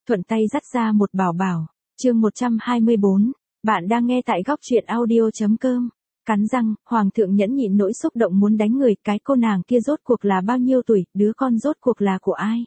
thuận tay dắt ra một bảo bảo. Chương 124, bạn đang nghe tại góc truyện audio.com. Cắn răng, Hoàng thượng nhẫn nhịn nỗi xúc động muốn đánh người, cái cô nàng kia rốt cuộc là bao nhiêu tuổi, đứa con rốt cuộc là của ai?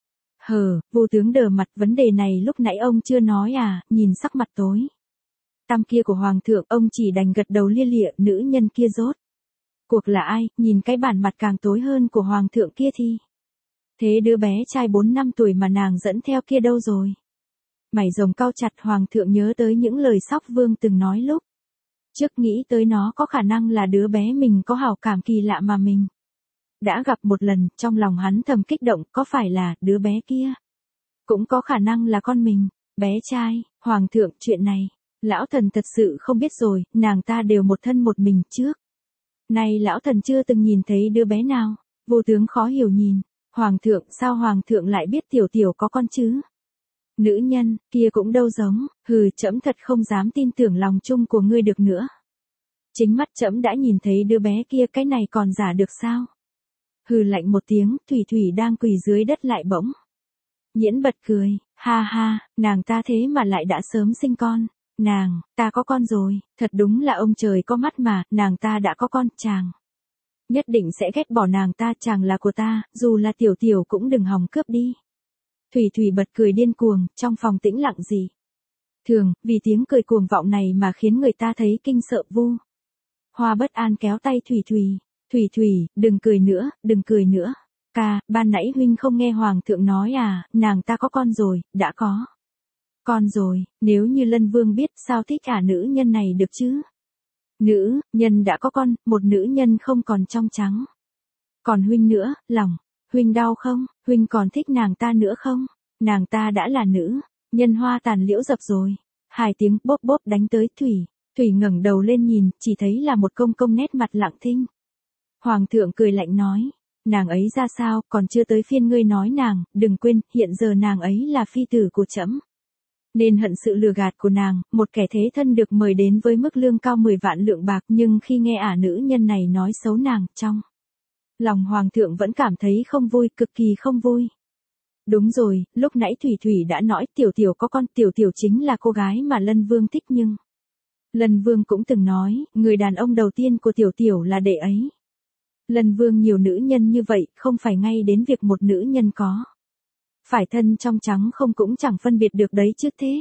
Vô tướng đờ mặt, vấn đề này lúc nãy ông chưa nói à, nhìn sắc mặt tối tăm kia của Hoàng thượng, ông chỉ đành gật đầu lia lịa, nữ nhân kia rốt cuộc là ai, nhìn cái bản mặt càng tối hơn của Hoàng thượng kia thì. Thế đứa bé trai 4 năm tuổi mà nàng dẫn theo kia đâu rồi? Mày rồng cau chặt, Hoàng thượng nhớ tới những lời Sóc Vương từng nói lúc trước, nghĩ tới nó có khả năng là đứa bé mình có hảo cảm kỳ lạ mà mình đã gặp một lần, trong lòng hắn thầm kích động, có phải là đứa bé kia cũng có khả năng là con mình. Bé trai, Hoàng thượng, chuyện này lão thần thật sự không biết rồi, nàng ta đều một thân một mình trước nay lão thần chưa từng nhìn thấy đứa bé nào. Vô tướng khó hiểu nhìn Hoàng thượng, sao Hoàng thượng lại biết tiểu tiểu có con chứ? Nữ nhân kia cũng đâu giống. Trẫm thật không dám tin tưởng lòng chung của ngươi được nữa. Chính mắt trẫm đã nhìn thấy đứa bé kia, cái này còn giả được sao? Lạnh một tiếng, Thủy Thủy đang quỳ dưới đất lại bỗng nhiễn bật cười, ha ha, nàng ta thế mà lại đã sớm sinh con. Nàng ta có con rồi, thật đúng là ông trời có mắt mà, nàng ta đã có con, chàng nhất định sẽ ghét bỏ nàng ta, chàng là của ta, dù là tiểu tiểu cũng đừng hòng cướp đi. Thủy Thủy bật cười điên cuồng, trong phòng tĩnh lặng gì thường, vì tiếng cười cuồng vọng này mà khiến người ta thấy kinh sợ. Vu Hoa bất an kéo tay Thủy Thủy. Thủy Thủy, đừng cười nữa, đừng cười nữa. Ca, ban nãy huynh không nghe Hoàng thượng nói à, nàng ta có con rồi, đã có con rồi, nếu như Lân Vương biết sao thích nữ nhân này được chứ? Nữ nhân đã có con, một nữ nhân không còn trong trắng. Còn huynh nữa, lòng huynh đau không? Huynh còn thích nàng ta nữa không? Nàng ta đã là nữ nhân hoa tàn liễu dập rồi. Hai tiếng bốp bốp đánh tới. Thủy ngẩng đầu lên nhìn, chỉ thấy là một công công nét mặt lặng thinh. Hoàng thượng cười lạnh nói, nàng ấy ra sao, còn chưa tới phiên ngươi nói nàng, đừng quên, hiện giờ nàng ấy là phi tử của trẫm. Nên hận sự lừa gạt của nàng, một kẻ thế thân được mời đến với mức lương cao 10 vạn lượng bạc, nhưng khi nghe nữ nhân này nói xấu nàng, trong lòng Hoàng thượng vẫn cảm thấy không vui, cực kỳ không vui. Đúng rồi, lúc nãy Thủy Thủy đã nói tiểu tiểu có con, tiểu tiểu chính là cô gái mà Lân Vương thích, nhưng Lân Vương cũng từng nói, người đàn ông đầu tiên của tiểu tiểu là đệ ấy. Lân Vương nhiều nữ nhân như vậy, không phải ngay đến việc một nữ nhân có phải thân trong trắng không cũng chẳng phân biệt được đấy chứ thế.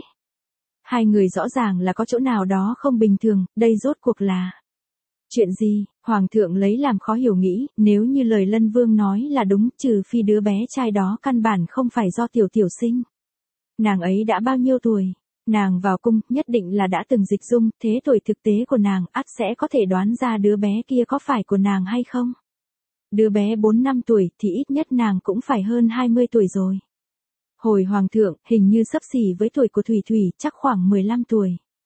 Hai người rõ ràng là có chỗ nào đó không bình thường, đây rốt cuộc là chuyện gì? Hoàng thượng lấy làm khó hiểu nghĩ, nếu như lời Lân Vương nói là đúng, trừ phi đứa bé trai đó căn bản không phải do tiểu tiểu sinh. Nàng ấy đã bao nhiêu tuổi? Nàng vào cung, nhất định là đã từng dịch dung, thế tuổi thực tế của nàng ắt sẽ có thể đoán ra đứa bé kia có phải của nàng hay không. Đứa bé 4 năm tuổi thì ít nhất nàng cũng phải hơn 20 tuổi rồi. Hồi Hoàng thượng, hình như xấp xỉ với tuổi của Thủy Thủy, chắc khoảng 15 tuổi.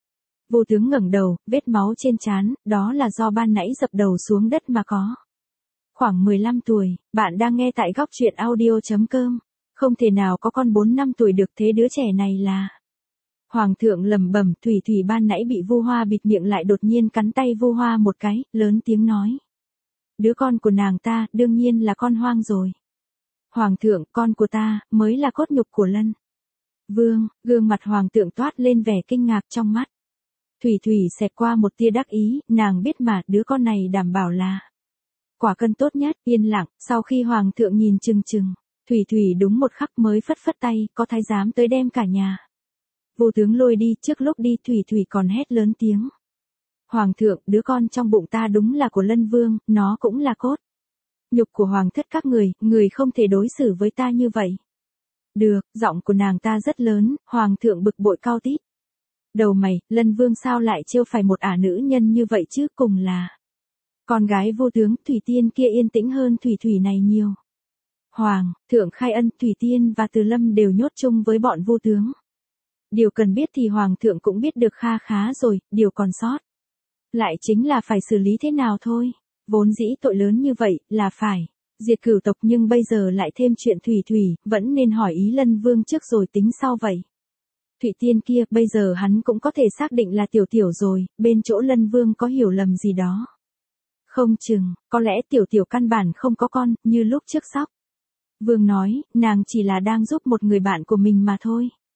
Vô tướng ngẩng đầu, vết máu trên trán, đó là do ban nãy dập đầu xuống đất mà có. Khoảng 15 tuổi, bạn đang nghe tại góc truyện audio.com. Không thể nào có con 4 năm tuổi được, thế đứa trẻ này là. Hoàng thượng lẩm bẩm. Thủy Thủy ban nãy bị Vu Hoa bịt miệng lại đột nhiên cắn tay Vu Hoa một cái, lớn tiếng nói. Đứa con của nàng ta, đương nhiên là con hoang rồi. Hoàng thượng, con của ta, mới là cốt nhục của Lân Vương. Gương mặt Hoàng thượng toát lên vẻ kinh ngạc, trong mắt Thủy Thủy xẹt qua một tia đắc ý, nàng biết mà, đứa con này đảm bảo là quả cân tốt nhất. Yên lặng, sau khi Hoàng thượng nhìn chừng chừng, Thủy Thủy đúng một khắc mới phất phất tay, có thái giám tới đem cả nhà vô tướng lôi đi. Trước lúc đi Thủy Thủy còn hét lớn tiếng. Hoàng thượng, đứa con trong bụng ta đúng là của Lân Vương, nó cũng là cốt nhục của hoàng thất các người, người không thể đối xử với ta như vậy. Được, giọng của nàng ta rất lớn, Hoàng thượng bực bội cau tít đầu mày, Lân Vương sao lại trêu phải một nữ nhân như vậy chứ, cùng là con gái vô tướng. Thủy Tiên kia yên tĩnh hơn Thủy Thủy này nhiều. Hoàng thượng khai ân, Thủy Tiên và Từ Lâm đều nhốt chung với bọn vô tướng. Điều cần biết thì Hoàng thượng cũng biết được kha khá rồi, điều còn sót lại chính là phải xử lý thế nào thôi. Vốn dĩ tội lớn như vậy, là phải diệt cửu tộc, nhưng bây giờ lại thêm chuyện Thủy Thủy, vẫn nên hỏi ý Lân Vương trước rồi tính sau vậy. Thủy Tiên kia, bây giờ hắn cũng có thể xác định là tiểu tiểu rồi, bên chỗ Lân Vương có hiểu lầm gì đó. Không chừng, có lẽ tiểu tiểu căn bản không có con, như lúc trước Sóc Vương nói, nàng chỉ là đang giúp một người bạn của mình mà thôi.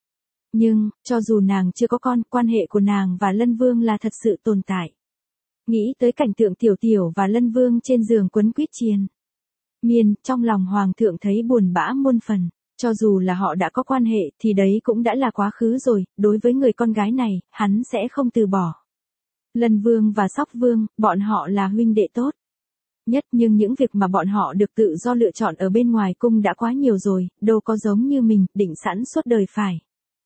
Nhưng, cho dù nàng chưa có con, quan hệ của nàng và Lân Vương là thật sự tồn tại. Nghĩ tới cảnh tượng Tiểu Tiểu và Lân Vương trên giường quấn quýt triền miên, trong lòng Hoàng thượng thấy buồn bã muôn phần. Cho dù là họ đã có quan hệ thì đấy cũng đã là quá khứ rồi, đối với người con gái này, hắn sẽ không từ bỏ. Lân Vương và Sóc Vương, bọn họ là huynh đệ tốt nhất, nhưng những việc mà bọn họ được tự do lựa chọn ở bên ngoài cung đã quá nhiều rồi, đâu có giống như mình, định sẵn suốt đời phải.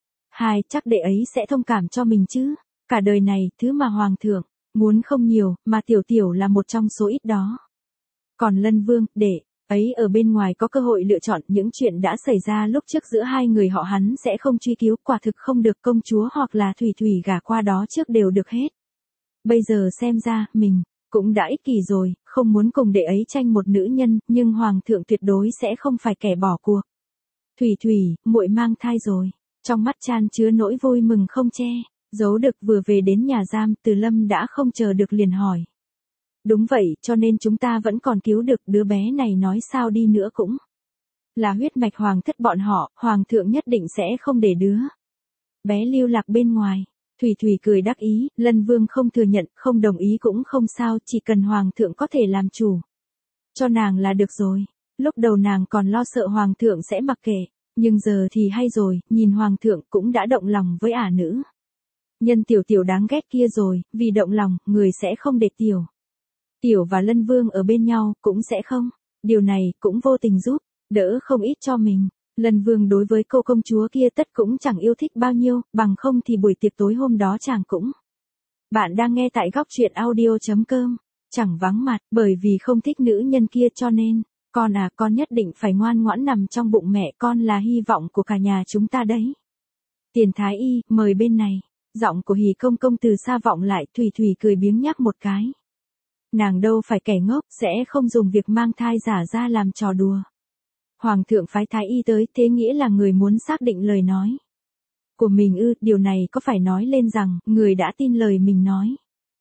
Chắc đệ ấy sẽ thông cảm cho mình chứ. Cả đời này, thứ mà Hoàng thượng muốn không nhiều, mà Tiểu Tiểu là một trong số ít đó. Còn Lân Vương, đệ ấy ở bên ngoài có cơ hội lựa chọn, những chuyện đã xảy ra lúc trước giữa hai người họ hắn sẽ không truy cứu, quả thực không được, công chúa hoặc là Thủy Thủy gả qua đó trước đều được hết. Bây giờ xem ra, mình cũng đã ích kỷ rồi, không muốn cùng đệ ấy tranh một nữ nhân, nhưng Hoàng thượng tuyệt đối sẽ không phải kẻ bỏ cuộc. Thủy Thủy, muội mang thai rồi. Trong mắt chan chứa nỗi vui mừng không che giấu được, vừa về đến nhà giam, Từ Lâm đã không chờ được liền hỏi. Đúng vậy, cho nên chúng ta vẫn còn cứu được, đứa bé này nói sao đi nữa cũng là huyết mạch hoàng thất bọn họ, Hoàng thượng nhất định sẽ không để đứa bé lưu lạc bên ngoài. Thủy Thủy cười đắc ý, Lân Vương không thừa nhận, không đồng ý cũng không sao, chỉ cần Hoàng thượng có thể làm chủ cho nàng là được rồi. Lúc đầu nàng còn lo sợ Hoàng thượng sẽ mặc kệ, nhưng giờ thì hay rồi, nhìn Hoàng thượng cũng đã động lòng với ả nữ nhân Tiểu Tiểu đáng ghét kia rồi, vì động lòng, người sẽ không để Tiểu Tiểu và Lân Vương ở bên nhau, cũng sẽ không. Điều này cũng vô tình giúp đỡ không ít cho mình. Lân Vương đối với cô công chúa kia tất cũng chẳng yêu thích bao nhiêu, bằng không thì buổi tiệc tối hôm đó chàng cũng. Bạn đang nghe tại góc truyện audio.com. Chẳng vắng mặt, bởi vì không thích nữ nhân kia cho nên, con nhất định phải ngoan ngoãn nằm trong bụng mẹ, con là hy vọng của cả nhà chúng ta đấy. Tiền Thái Y, mời bên này. Giọng của Hỉ công công từ xa vọng lại, Thủy Thủy cười biếng nhắc một cái. Nàng đâu phải kẻ ngốc, sẽ không dùng việc mang thai giả ra làm trò đùa. Hoàng thượng phái Thái Y tới, thế nghĩa là người muốn xác định lời nói của mình ư? Điều này có phải nói lên rằng, người đã tin lời mình nói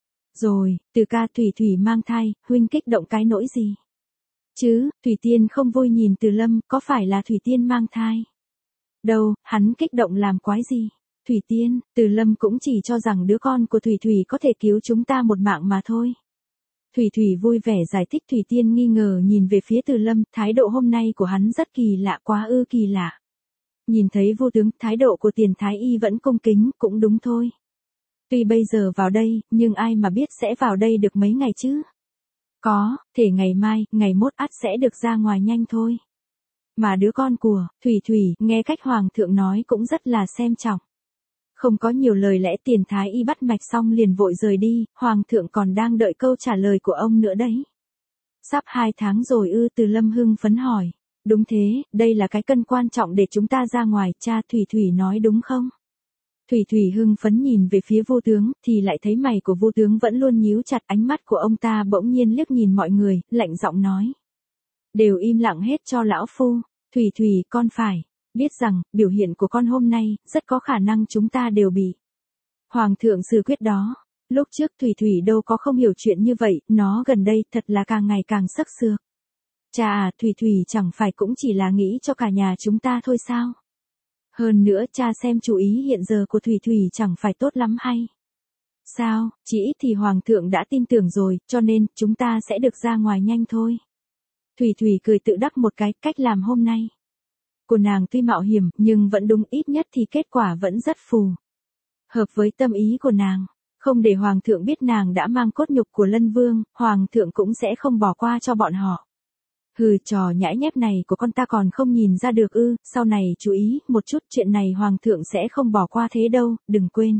rồi. Từ ca, Thủy Thủy mang thai, huynh kích động cái nỗi gì chứ? Thủy Tiên không vui nhìn Từ Lâm, có phải là Thủy Tiên mang thai đâu, hắn kích động làm quái gì? Thủy Tiên, Từ Lâm cũng chỉ cho rằng đứa con của Thủy Thủy có thể cứu chúng ta một mạng mà thôi. Thủy Thủy vui vẻ giải thích. Thủy Tiên nghi ngờ nhìn về phía Từ Lâm, thái độ hôm nay của hắn rất kỳ lạ, quá ư kỳ lạ. Nhìn thấy vô tướng, thái độ của Tiền Thái Y vẫn cung kính, cũng đúng thôi. Tuy bây giờ vào đây, nhưng ai mà biết sẽ vào đây được mấy ngày chứ? Có thể ngày mai, ngày mốt ắt sẽ được ra ngoài nhanh thôi. Mà đứa con của Thủy Thủy, nghe cách Hoàng thượng nói cũng rất là xem trọng. Không có nhiều lời lẽ, Tiền Thái Y bắt mạch xong liền vội rời đi, Hoàng thượng còn đang đợi câu trả lời của ông nữa đấy. Sắp 2 tháng rồi ư? Từ Lâm hưng phấn hỏi. Đúng thế, đây là cái cân quan trọng để chúng ta ra ngoài, cha. Thủy Thủy nói đúng không? Thủy Thủy hưng phấn nhìn về phía vô tướng, thì lại thấy mày của vô tướng vẫn luôn nhíu chặt, ánh mắt của ông ta bỗng nhiên liếc nhìn mọi người, lạnh giọng nói. Đều im lặng hết cho lão phu. Thủy Thủy, con phải biết rằng, biểu hiện của con hôm nay, rất có khả năng chúng ta đều bị Hoàng thượng xử quyết đó. Lúc trước Thủy Thủy đâu có không hiểu chuyện như vậy, nó gần đây thật là càng ngày càng sắc sược. Cha à, Thủy Thủy chẳng phải cũng chỉ là nghĩ cho cả nhà chúng ta thôi sao? Hơn nữa cha xem chú ý hiện giờ của Thủy Thủy chẳng phải tốt lắm hay sao? Chỉ ít thì Hoàng thượng đã tin tưởng rồi, cho nên chúng ta sẽ được ra ngoài nhanh thôi. Thủy Thủy cười tự đắc một cái, cách làm hôm nay của nàng tuy mạo hiểm, nhưng vẫn đúng, ít nhất thì kết quả vẫn rất phù hợp với tâm ý của nàng. Không để Hoàng thượng biết nàng đã mang cốt nhục của Lân Vương, Hoàng thượng cũng sẽ không bỏ qua cho bọn họ. Hừ, trò nhãi nhép này của con ta còn không nhìn ra được ư? Sau này chú ý một chút, chuyện này Hoàng thượng sẽ không bỏ qua thế đâu, đừng quên.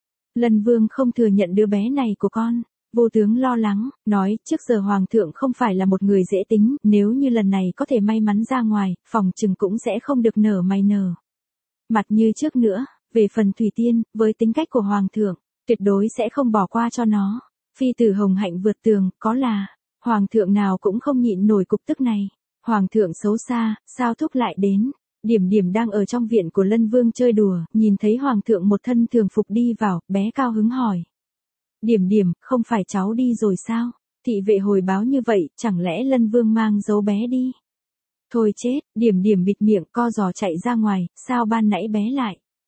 Lân Vương không thừa nhận đứa bé này của con. Vô tướng lo lắng, nói, trước giờ Hoàng thượng không phải là một người dễ tính, nếu như lần này có thể may mắn ra ngoài, phòng chừng cũng sẽ không được nở mày nở mặt như trước nữa. Về phần Thủy Tiên, với tính cách của Hoàng thượng, tuyệt đối sẽ không bỏ qua cho nó. Phi tử hồng hạnh vượt tường, có là Hoàng thượng nào cũng không nhịn nổi cục tức này. Hoàng thượng xấu xa, sao thúc lại đến? Điểm Điểm đang ở trong viện của Lân Vương chơi đùa, nhìn thấy Hoàng thượng một thân thường phục đi vào, bé cao hứng hỏi. Điểm Điểm, không phải cháu đi rồi sao? Thị vệ hồi báo như vậy, chẳng lẽ Lân Vương mang giấu bé đi? Thôi chết, Điểm Điểm bịt miệng co giò chạy ra ngoài, sao ban nãy bé lại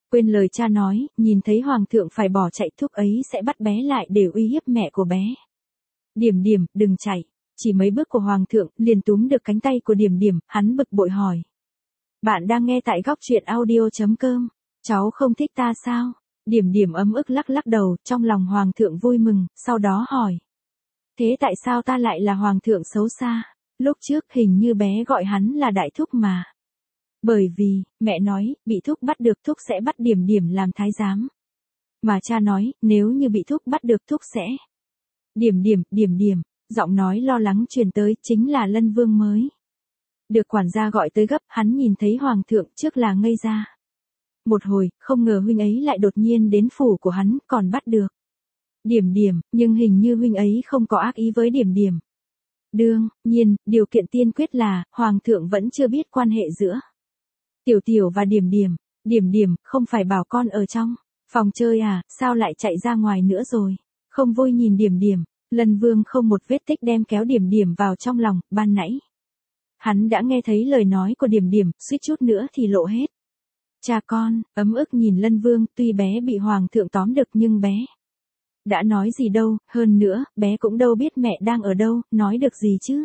Quên lời cha nói, nhìn thấy hoàng thượng phải bỏ chạy thúc ấy sẽ bắt bé lại để uy hiếp mẹ của bé. Điểm điểm, đừng chạy. Chỉ mấy bước của hoàng thượng, liền túm được cánh tay của điểm điểm, hắn bực bội hỏi. Bạn đang nghe tại góc truyện audio.com. Cháu không thích ta sao? Điểm điểm ấm ức lắc lắc đầu, trong lòng hoàng thượng vui mừng, sau đó hỏi. Thế tại sao ta lại là hoàng thượng xấu xa? Lúc trước hình như bé gọi hắn là đại thúc mà. Bởi vì, mẹ nói, bị thúc bắt được thúc sẽ bắt điểm điểm làm thái giám. Mà cha nói, nếu như bị thúc bắt được thúc sẽ. Điểm điểm, giọng nói lo lắng truyền tới chính là Lân Vương mới. Được quản gia gọi tới gấp, hắn nhìn thấy hoàng thượng trước là ngây ra. Một hồi, không ngờ huynh ấy lại đột nhiên đến phủ của hắn, còn bắt được. Điểm điểm, nhưng hình như huynh ấy không có ác ý với điểm điểm. Đương nhiên, điều kiện tiên quyết là, hoàng thượng vẫn chưa biết quan hệ giữa Tiểu Tiểu và Điểm Điểm, không phải bảo con ở trong phòng chơi à, sao lại chạy ra ngoài nữa rồi? Không vui nhìn Điểm. Lân Vương không một vết tích đem kéo Điểm vào trong lòng, ban nãy. Hắn đã nghe thấy lời nói của Điểm, suýt chút nữa thì lộ hết. Cha con, ấm ức nhìn Lân Vương, tuy bé bị hoàng thượng tóm được nhưng bé đã nói gì đâu, hơn nữa, bé cũng đâu biết mẹ đang ở đâu, nói được gì chứ.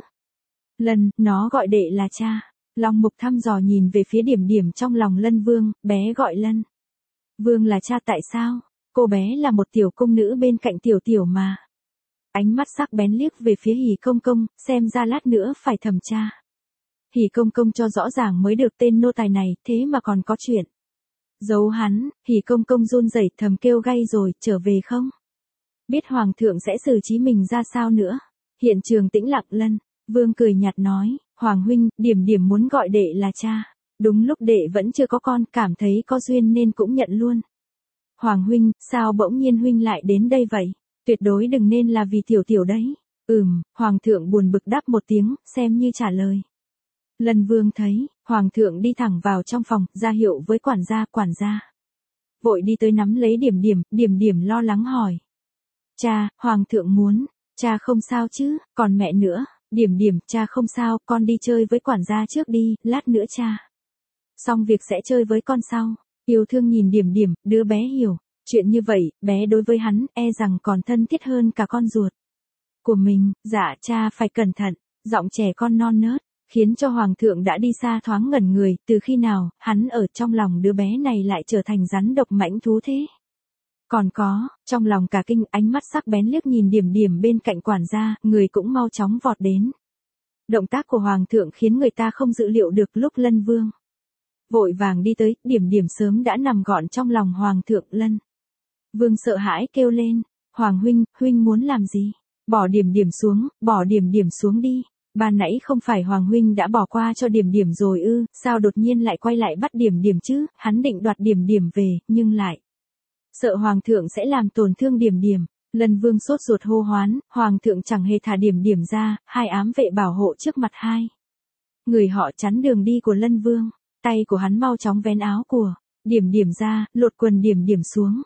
Nó gọi đệ là cha. Long Mục thăm dò nhìn về phía Điểm trong lòng Lân Vương, bé gọi Lân Vương là cha tại sao? Cô bé là một tiểu cung nữ bên cạnh Tiểu mà. Ánh mắt sắc bén liếc về phía Hỉ Công Công, xem ra lát nữa phải thẩm tra. Hỉ Công Công cho rõ ràng mới được tên nô tài này, thế mà còn có chuyện giấu hắn. Hỉ Công Công run rẩy thầm kêu gay rồi, trở về không? Biết hoàng thượng sẽ xử trí mình ra sao nữa. Hiện trường tĩnh lặng. Lân Vương cười nhạt nói, Hoàng huynh, Điểm muốn gọi đệ là cha. Đúng lúc đệ vẫn chưa có con, cảm thấy có duyên nên cũng nhận luôn. Hoàng huynh, sao bỗng nhiên huynh lại đến đây vậy? Tuyệt đối đừng nên là vì Tiểu đấy. Hoàng thượng buồn bực đáp một tiếng, xem như trả lời. Lân Vương thấy, hoàng thượng đi thẳng vào trong phòng, ra hiệu với quản gia. Vội đi tới nắm lấy Điểm lo lắng hỏi. Cha, hoàng thượng muốn, cha không sao chứ, còn mẹ nữa. Điểm, cha không sao, con đi chơi với quản gia trước đi, lát nữa cha xong việc sẽ chơi với con sau. Yêu thương nhìn Điểm, đứa bé hiểu, chuyện như vậy, bé đối với hắn, e rằng còn thân thiết hơn cả con ruột của mình. Dạ cha phải cẩn thận, giọng trẻ con non nớt, khiến cho hoàng thượng đã đi xa thoáng ngẩn người, từ khi nào, hắn ở trong lòng đứa bé này lại trở thành rắn độc mãnh thú thế. Còn có, trong lòng cả kinh, ánh mắt sắc bén liếc nhìn Điểm bên cạnh quản gia, người cũng mau chóng vọt đến. Động tác của hoàng thượng khiến người ta không dự liệu được. Lúc Lân Vương vội vàng đi tới, Điểm sớm đã nằm gọn trong lòng hoàng thượng. Lân Vương sợ hãi kêu lên, Hoàng huynh muốn làm gì? Bỏ Điểm xuống đi. Ban nãy không phải Hoàng huynh đã bỏ qua cho Điểm rồi ư, sao đột nhiên lại quay lại bắt Điểm chứ? Hắn định đoạt Điểm về, nhưng lại sợ hoàng thượng sẽ làm tổn thương Điểm. Lân Vương sốt ruột hô hoán, hoàng thượng chẳng hề thả Điểm ra, hai ám vệ bảo hộ trước mặt hai người họ chắn đường đi của Lân Vương. Tay của hắn mau chóng vén áo của Điểm ra, lột quần Điểm xuống.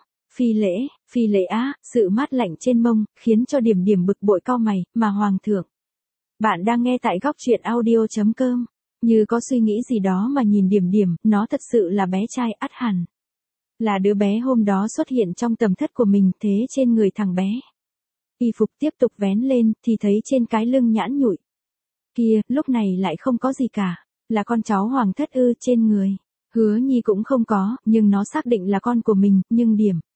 Phi lễ á, sự mát lạnh trên mông, khiến cho Điểm bực bội cau mày, mà hoàng thượng. Bạn đang nghe tại góc truyện audio.com. Như có suy nghĩ gì đó mà nhìn Điểm, nó thật sự là bé trai, ắt hẳn là đứa bé hôm đó xuất hiện trong tầm thất của mình. Thế trên người thằng bé, y phục tiếp tục vén lên, thì thấy trên cái lưng nhãn nhụi kia, lúc này lại không có gì cả. Là con cháu hoàng thất ư? Trên người Hứa Nhi cũng không có, nhưng nó xác định là con của mình. Nhưng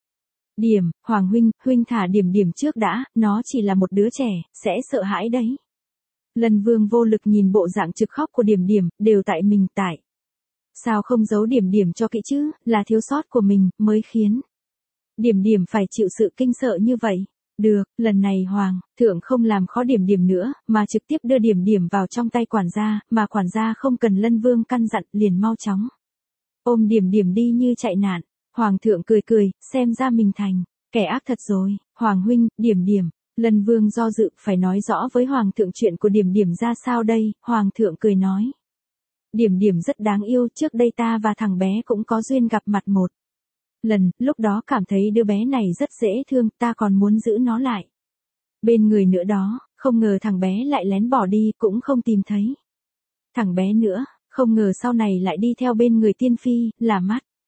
Hoàng huynh thả Điểm trước đã, nó chỉ là một đứa trẻ, sẽ sợ hãi đấy. Lân Vương vô lực nhìn bộ dạng trực khóc của Điểm, đều tại mình. Tại sao không giấu Điểm cho kỹ chứ? Là thiếu sót của mình, mới khiến Điểm phải chịu sự kinh sợ như vậy. Được, lần này hoàng thượng không làm khó Điểm nữa, mà trực tiếp đưa Điểm vào trong tay quản gia, mà quản gia không cần Lân Vương căn dặn, liền mau chóng ôm Điểm đi như chạy nạn. Hoàng thượng cười, xem ra mình thành kẻ ác thật rồi. Hoàng huynh, Điểm. Lân Vương do dự, phải nói rõ với hoàng thượng chuyện của Điểm ra sao đây. Hoàng thượng cười nói, Điểm rất đáng yêu, trước đây ta và thằng bé cũng có duyên gặp mặt một lần, lúc đó cảm thấy đứa bé này rất dễ thương, ta còn muốn giữ nó lại bên người nữa đó, không ngờ thằng bé lại lén bỏ đi, cũng không tìm thấy thằng bé nữa, không ngờ sau này lại đi theo bên người tiên phi, là mắt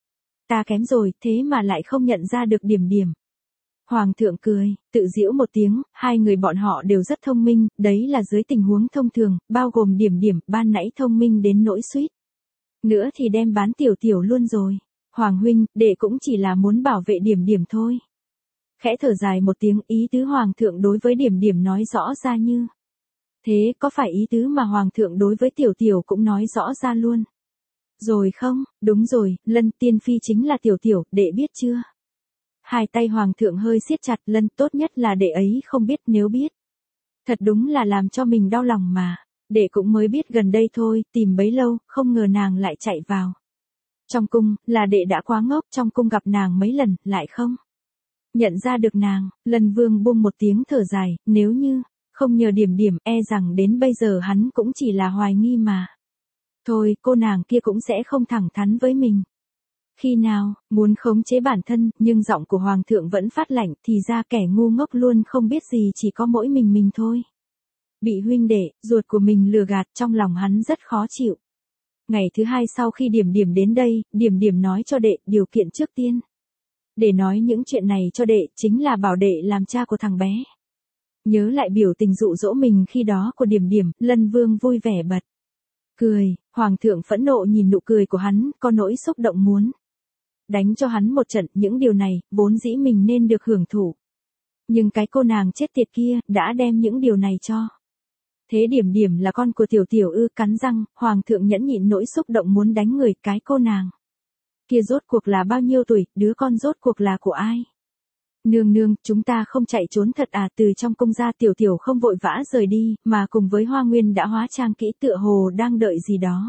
Ta kém rồi, thế mà lại không nhận ra được Điểm Điểm. Hoàng thượng cười, tự giễu một tiếng, hai người bọn họ đều rất thông minh, đấy là dưới tình huống thông thường, bao gồm Điểm Điểm, ban nãy thông minh đến nỗi suýt nữa thì đem bán Tiểu Tiểu luôn rồi. Hoàng huynh, đệ cũng chỉ là muốn bảo vệ Điểm Điểm thôi. Khẽ thở dài một tiếng, ý tứ Hoàng thượng đối với Điểm Điểm nói rõ ra như thế, có phải ý tứ mà Hoàng thượng đối với Tiểu Tiểu cũng nói rõ ra luôn rồi không? Đúng rồi, Lân tiên phi chính là Tiểu Tiểu, đệ biết chưa? Hai tay Hoàng thượng hơi siết chặt, Lân tốt nhất là đệ ấy không biết, nếu biết thật đúng là làm cho mình đau lòng mà. Đệ cũng mới biết gần đây thôi, tìm bấy lâu, không ngờ nàng lại chạy vào trong cung, là đệ đã quá ngốc, trong cung gặp nàng mấy lần, lại không nhận ra được nàng. Lân Vương buông một tiếng thở dài, nếu như không nhờ Điểm Điểm, e rằng đến bây giờ hắn cũng chỉ là hoài nghi mà thôi, cô nàng kia cũng sẽ không thẳng thắn với mình. Khi nào, muốn khống chế bản thân, nhưng giọng của Hoàng thượng vẫn phát lạnh, thì ra kẻ ngu ngốc luôn không biết gì chỉ có mỗi mình thôi. Bị huynh đệ, ruột của mình lừa gạt, trong lòng hắn rất khó chịu. Ngày thứ hai sau khi Điểm Điểm đến đây, Điểm Điểm nói cho đệ, điều kiện trước tiên để nói những chuyện này cho đệ, chính là bảo đệ làm cha của thằng bé. Nhớ lại biểu tình dụ dỗ mình khi đó của Điểm Điểm, Lân Vương vui vẻ bật cười. Hoàng thượng phẫn nộ nhìn nụ cười của hắn, có nỗi xúc động muốn đánh cho hắn một trận. Những điều này, vốn dĩ mình nên được hưởng thụ, nhưng cái cô nàng chết tiệt kia, đã đem những điều này cho. Thế Điểm Điểm là con của Tiểu Tiểu ư? Cắn răng, Hoàng thượng nhẫn nhịn nỗi xúc động muốn đánh người. Cái cô nàng kia rốt cuộc là bao nhiêu tuổi, đứa con rốt cuộc là của ai? Nương nương, chúng ta không chạy trốn thật à? Từ trong cung ra, Tiểu Tiểu không vội vã rời đi, mà cùng với Hoa Nguyên đã hóa trang kỹ, tựa hồ đang đợi gì đó.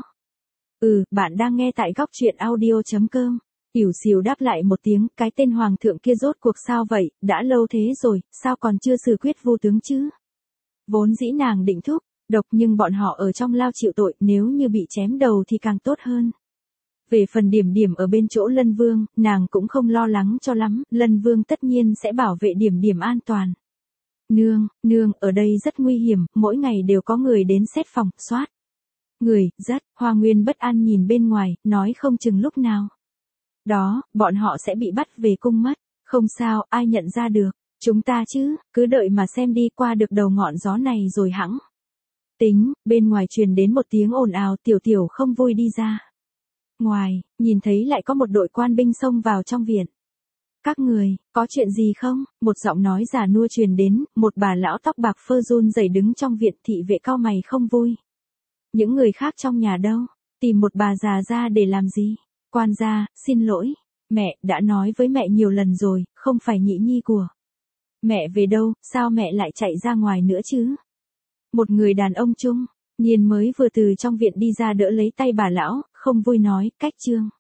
Bạn đang nghe tại góc truyện audio.com. Tiểu Xìu đáp lại một tiếng, cái tên Hoàng thượng kia rốt cuộc sao vậy, đã lâu thế rồi, sao còn chưa xử quyết vô tướng chứ? Vốn dĩ nàng định thúc độc, nhưng bọn họ ở trong lao chịu tội, nếu như bị chém đầu thì càng tốt hơn. Về phần Điểm Điểm ở bên chỗ Lân Vương, nàng cũng không lo lắng cho lắm, Lân Vương tất nhiên sẽ bảo vệ Điểm Điểm an toàn. Nương, ở đây rất nguy hiểm, mỗi ngày đều có người đến xét phòng, soát người, rất. Hoa Nguyên bất an nhìn bên ngoài, nói không chừng lúc nào đó, bọn họ sẽ bị bắt về cung mất. Không sao, ai nhận ra được chúng ta chứ, cứ đợi mà xem đi, qua được đầu ngọn gió này rồi hẵng tính. Bên ngoài truyền đến một tiếng ồn ào, Tiểu Tiểu không vui đi ra ngoài, nhìn thấy lại có một đội quan binh xông vào trong viện. Các người, có chuyện gì không? Một giọng nói già nua truyền đến, một bà lão tóc bạc phơ run rẩy đứng trong viện. Thị vệ cau mày không vui. Những người khác trong nhà đâu? Tìm một bà già ra để làm gì? Quan gia, xin lỗi. Mẹ, đã nói với mẹ nhiều lần rồi, không phải nhị nhi của mẹ về đâu, sao mẹ lại chạy ra ngoài nữa chứ? Một người đàn ông trung nhiên mới vừa từ trong viện đi ra đỡ lấy tay bà lão, không vui nói, cách chương